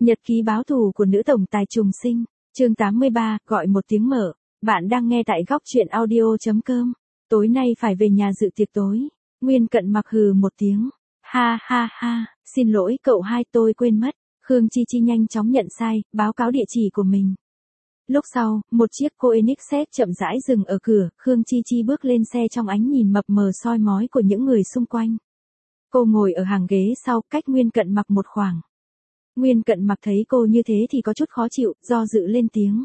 Nhật ký báo thù của nữ tổng tài trùng sinh, chương 83, gọi một tiếng mở. Bạn đang nghe tại góc truyện audio.com. Tối nay phải về nhà dự tiệc tối. Nguyên Cận mặc hừ một tiếng. Ha ha ha, xin lỗi cậu hai, tôi quên mất. Khương Chi Chi nhanh chóng nhận sai, báo cáo địa chỉ của mình. Lúc sau, một chiếc Koenigsegg chậm rãi dừng ở cửa, Khương Chi Chi bước lên xe trong ánh nhìn mập mờ soi mói của những người xung quanh. Cô ngồi ở hàng ghế sau, cách Nguyên Cận mặc một khoảng. Nguyên Cận mặc thấy cô như thế thì có chút khó chịu, do dự lên tiếng.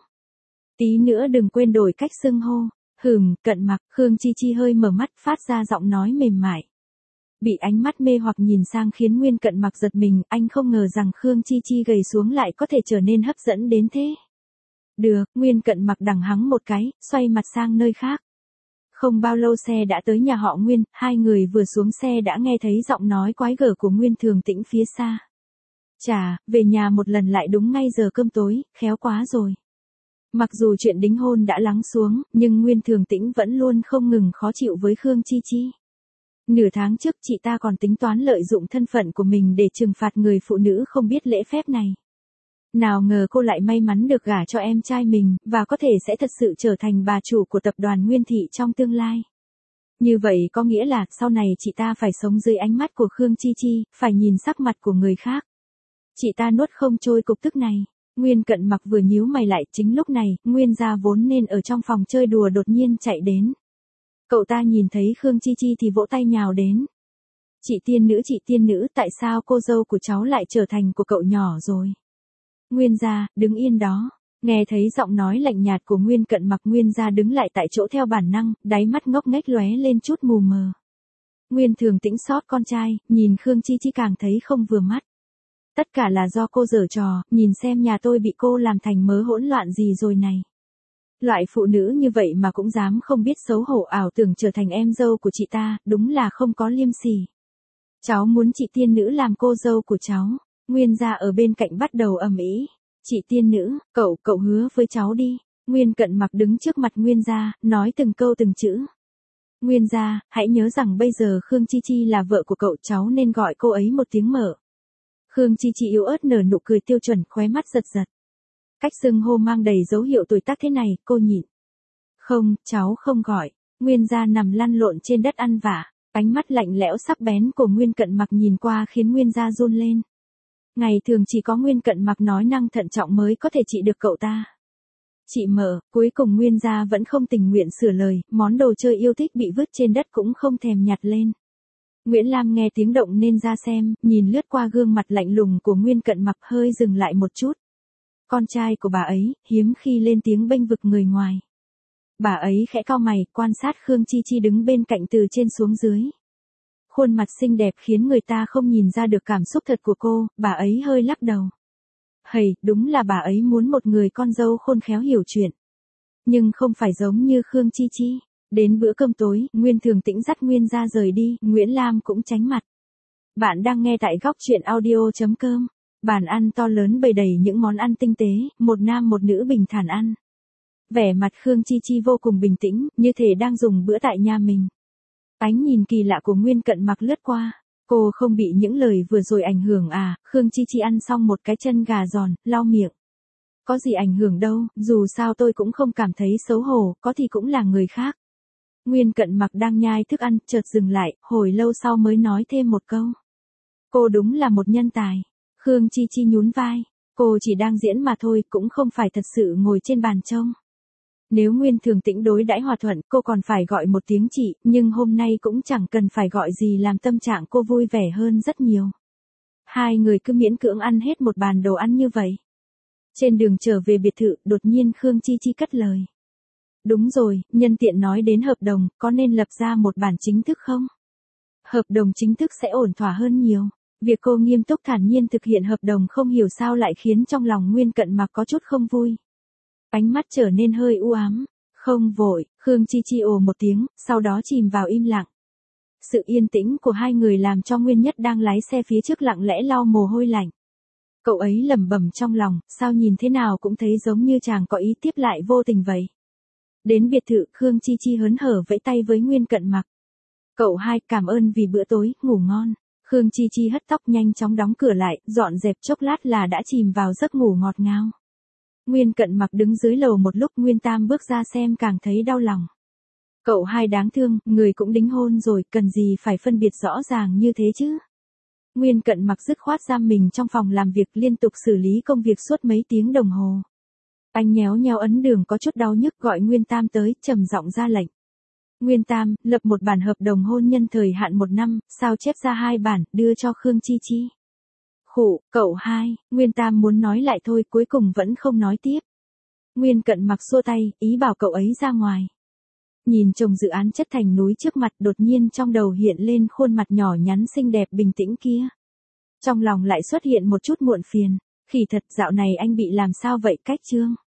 Tí nữa đừng quên đổi cách xưng hô. Cận mặc. Khương Chi Chi hơi mở mắt, phát ra giọng nói mềm mại. Bị ánh mắt mê hoặc nhìn sang khiến Nguyên Cận mặc giật mình, anh không ngờ rằng Khương Chi Chi gầy xuống lại có thể trở nên hấp dẫn đến thế. Được, Nguyên Cận mặc đằng hắng một cái, xoay mặt sang nơi khác. Không bao lâu xe đã tới nhà họ Nguyên, hai người vừa xuống xe đã nghe thấy giọng nói quái gở của Nguyên Thường Tĩnh phía xa. Chà, về nhà một lần lại đúng ngay giờ cơm tối, khéo quá rồi. Mặc dù chuyện đính hôn đã lắng xuống, nhưng Nguyên Thường Tĩnh vẫn luôn không ngừng khó chịu với Khương Chi Chi. Nửa tháng trước chị ta còn tính toán lợi dụng thân phận của mình để trừng phạt người phụ nữ không biết lễ phép này. Nào ngờ cô lại may mắn được gả cho em trai mình, và có thể sẽ thật sự trở thành bà chủ của tập đoàn Nguyên Thị trong tương lai. Như vậy có nghĩa là sau này chị ta phải sống dưới ánh mắt của Khương Chi Chi, phải nhìn sắc mặt của người khác. Chị ta nuốt không trôi cục tức này. Nguyên Cận mặc vừa nhíu mày lại, chính lúc này, Nguyên gia vốn nên ở trong phòng chơi đùa đột nhiên chạy đến. Cậu ta nhìn thấy Khương Chi Chi thì vỗ tay nhào đến. Chị tiên nữ, tại sao cô dâu của cháu lại trở thành của cậu nhỏ rồi? Nguyên gia, đứng yên đó. Nghe thấy giọng nói lạnh nhạt của Nguyên Cận mặc, Nguyên gia đứng lại tại chỗ theo bản năng, đáy mắt ngốc nghếch lóe lên chút mù mờ. Nguyên Thường Tĩnh xót con trai, nhìn Khương Chi Chi càng thấy không vừa mắt. Tất cả là do cô giở trò, nhìn xem nhà tôi bị cô làm thành mớ hỗn loạn gì rồi này. Loại phụ nữ như vậy mà cũng dám không biết xấu hổ ảo tưởng trở thành em dâu của chị ta, đúng là không có liêm sỉ. Cháu muốn chị tiên nữ làm cô dâu của cháu. Nguyên gia ở bên cạnh bắt đầu ầm ĩ. Chị tiên nữ, cậu hứa với cháu đi. Nguyên Cận mặc đứng trước mặt Nguyên gia, nói từng câu từng chữ. Nguyên gia, hãy nhớ rằng bây giờ Khương Chi Chi là vợ của cậu, cháu nên gọi cô ấy một tiếng mở. Khương Chi Chi yếu ớt nở nụ cười tiêu chuẩn, khóe mắt giật giật. Cách xưng hô mang đầy dấu hiệu tuổi tác thế này, cô nhịn. Không, cháu không gọi. Nguyên gia nằm lăn lộn trên đất ăn vạ. Ánh mắt lạnh lẽo sắc bén của Nguyên Cận mặc nhìn qua khiến Nguyên gia run lên. Ngày thường chỉ có Nguyên Cận mặc nói năng thận trọng mới có thể trị được cậu ta. Chị mở, cuối cùng Nguyên gia vẫn không tình nguyện sửa lời, món đồ chơi yêu thích bị vứt trên đất cũng không thèm nhặt lên. Nguyễn Lam nghe tiếng động nên ra xem, nhìn lướt qua gương mặt lạnh lùng của Nguyên Cận mặc hơi dừng lại một chút. Con trai của bà ấy, hiếm khi lên tiếng bênh vực người ngoài. Bà ấy khẽ cau mày, quan sát Khương Chi Chi đứng bên cạnh từ trên xuống dưới. Khuôn mặt xinh đẹp khiến người ta không nhìn ra được cảm xúc thật của cô, bà ấy hơi lắc đầu. Đúng là bà ấy muốn một người con dâu khôn khéo hiểu chuyện. Nhưng không phải giống như Khương Chi Chi. Đến bữa cơm tối, Nguyên Thường Tĩnh dắt Nguyên gia rời đi, Nguyễn Lam cũng tránh mặt. Bạn đang nghe tại góc truyện audio.com. Bàn ăn to lớn bày đầy những món ăn tinh tế, một nam một nữ bình thản ăn. Vẻ mặt Khương Chi Chi vô cùng bình tĩnh, như thể đang dùng bữa tại nhà mình. Ánh nhìn kỳ lạ của Nguyên Cận mặc lướt qua. Cô không bị những lời vừa rồi ảnh hưởng à? Khương Chi Chi ăn xong một cái chân gà giòn, lau miệng. Có gì ảnh hưởng đâu, dù sao tôi cũng không cảm thấy xấu hổ, có thì cũng là người khác. Nguyên Cận mặc đang nhai thức ăn, chợt dừng lại, hồi lâu sau mới nói thêm một câu. Cô đúng là một nhân tài. Khương Chi Chi nhún vai. Cô chỉ đang diễn mà thôi, cũng không phải thật sự ngồi trên bàn trông. Nếu Nguyên Thường Tĩnh đối đãi hòa thuận, cô còn phải gọi một tiếng chị, nhưng hôm nay cũng chẳng cần phải gọi gì làm tâm trạng cô vui vẻ hơn rất nhiều. Hai người cứ miễn cưỡng ăn hết một bàn đồ ăn như vậy. Trên đường trở về biệt thự, đột nhiên Khương Chi Chi cất lời. Đúng rồi, nhân tiện nói đến hợp đồng, có nên lập ra một bản chính thức không? Hợp đồng chính thức sẽ ổn thỏa hơn nhiều. Việc cô nghiêm túc thản nhiên thực hiện hợp đồng không hiểu sao lại khiến trong lòng Nguyên Cận mặc có chút không vui. Ánh mắt trở nên hơi u ám. Không vội, Khương Chi Chi ồ một tiếng, sau đó chìm vào im lặng. Sự yên tĩnh của hai người làm cho Nguyên Nhất đang lái xe phía trước lặng lẽ lau mồ hôi lạnh. Cậu ấy lẩm bẩm trong lòng, sao nhìn thế nào cũng thấy giống như chàng có ý tiếp lại vô tình vậy. Đến biệt thự, Khương Chi Chi hớn hở vẫy tay với Nguyên Cận mặc. Cậu hai, cảm ơn vì bữa tối, ngủ ngon. Khương Chi Chi hất tóc nhanh chóng đóng cửa lại, dọn dẹp chốc lát là đã chìm vào giấc ngủ ngọt ngào. Nguyên Cận Mặc đứng dưới lầu một lúc, Nguyên Tam bước ra xem càng thấy đau lòng. Cậu hai đáng thương, người cũng đính hôn rồi, cần gì phải phân biệt rõ ràng như thế chứ. Nguyên Cận Mặc dứt khoát giam mình trong phòng làm việc, liên tục xử lý công việc suốt mấy tiếng đồng hồ. Anh nhéo nheo ấn đường có chút đau nhức, gọi Nguyên Tam tới, trầm giọng ra lệnh. Nguyên Tam, lập một bản hợp đồng hôn nhân thời hạn 1 năm, sao chép ra 2 bản, đưa cho Khương Chi Chi. Khụ, cậu hai, Nguyên Tam muốn nói lại thôi, cuối cùng vẫn không nói tiếp. Nguyên Cận Mặc xua tay, ý bảo cậu ấy ra ngoài. Nhìn chồng dự án chất thành núi trước mặt, đột nhiên trong đầu hiện lên khuôn mặt nhỏ nhắn xinh đẹp bình tĩnh kia. Trong lòng lại xuất hiện một chút muộn phiền. Khỉ thật, dạo này anh bị làm sao vậy Cách Trương?